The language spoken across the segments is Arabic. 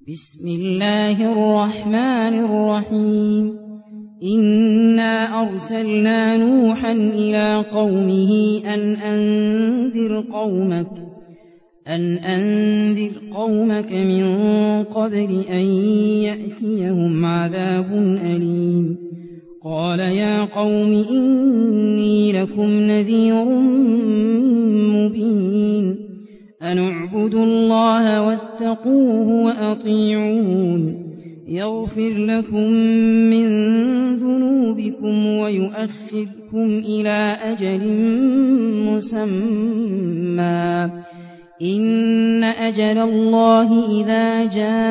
بسم الله الرحمن الرحيم إنا أرسلنا نوحا إلى قومه أن أنذر قومك من قبل أن يأتيهم عذاب أليم قال يا قوم إني لكم نذير مبين أن اعبدوا الله واتقوه وأطيعون يغفر لكم من ذنوبكم ويؤخركم إلى أجل مسمى إن أجل الله إذا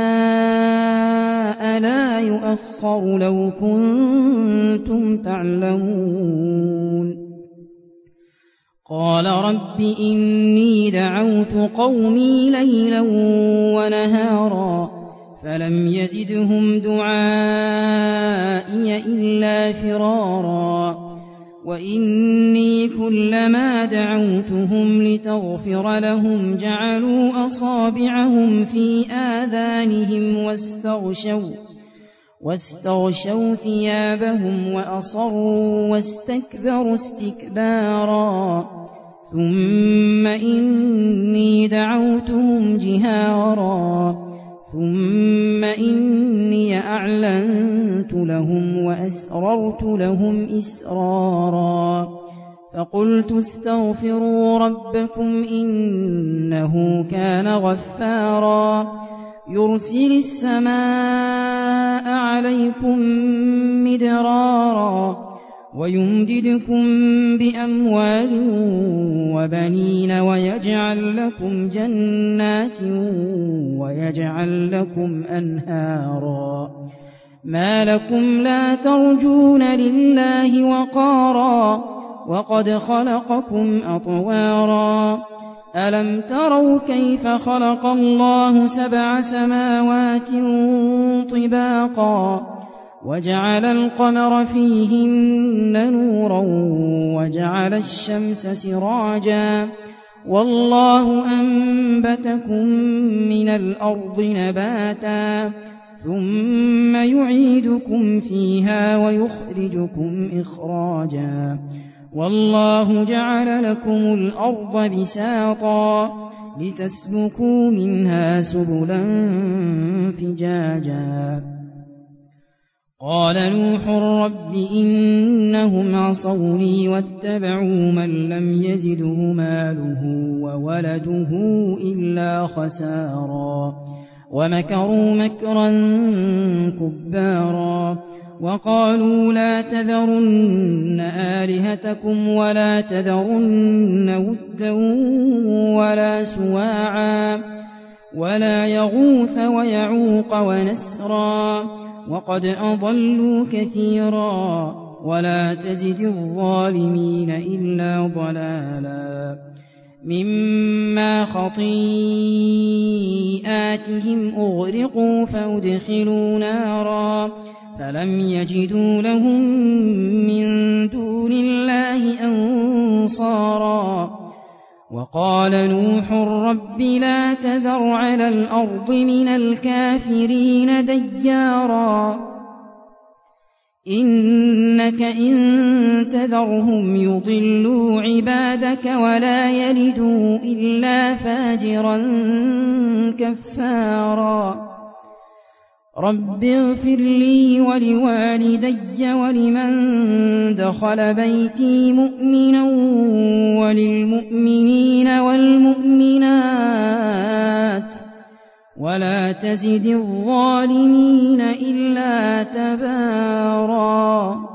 جاء لا يؤخر لو كنتم تعلمون قال رب إني دعوت قومي ليلا ونهارا فلم يزدهم دعائي إلا فرارا وإني كلما دعوتهم لتغفر لهم جعلوا أصابعهم في آذانهم واستغشوا ثيابهم وأصروا واستكبروا استكبارا ثم إني دعوتهم جهارا ثم إني أعلنت لهم وأسررت لهم إسرارا فقلت استغفروا ربكم إنه كان غفارا يرسل السماء عليكم مدرارا ويمددكم بأموال وبنين ويجعل لكم جنات ويجعل لكم أنهارا ما لكم لا ترجون لله وقارا وقد خلقكم أطوارا ألم تروا كيف خلق الله 7 سماوات طباقا وجعل القمر فيهن نورا وجعل الشمس سراجا والله أنبتكم من الأرض نباتا ثم يعيدكم فيها ويخرجكم إخراجا والله جعل لكم الأرض بساطا لتسلكوا منها سبلا فجاجا قال نوح رب إنهم عصوني واتبعوا من لم يزده ماله وولده إلا خسارا ومكروا مكرا كبارا وقالوا لا تذرن آلهتكم ولا تذرن ودا ولا سواعا ولا يغوث ويعوق ونسرا وقد أضلوا كثيرا ولا تزد الظالمين إلا ضلالا مما خطيئاتهم أغرقوا فأدخلوا نارا فلم يجدوا لهم من دون الله أنصارا وقال نوح رب لا تذر على الأرض من الكافرين ديارا إنك إن تذرهم يضلوا عبادك ولا يلدوا إلا فاجرا كفارا رب اغفر لي ولوالدي ولمن دخل بيتي مؤمنا وللمؤمنين والمؤمنات ولا تزد الظالمين إلا تبارا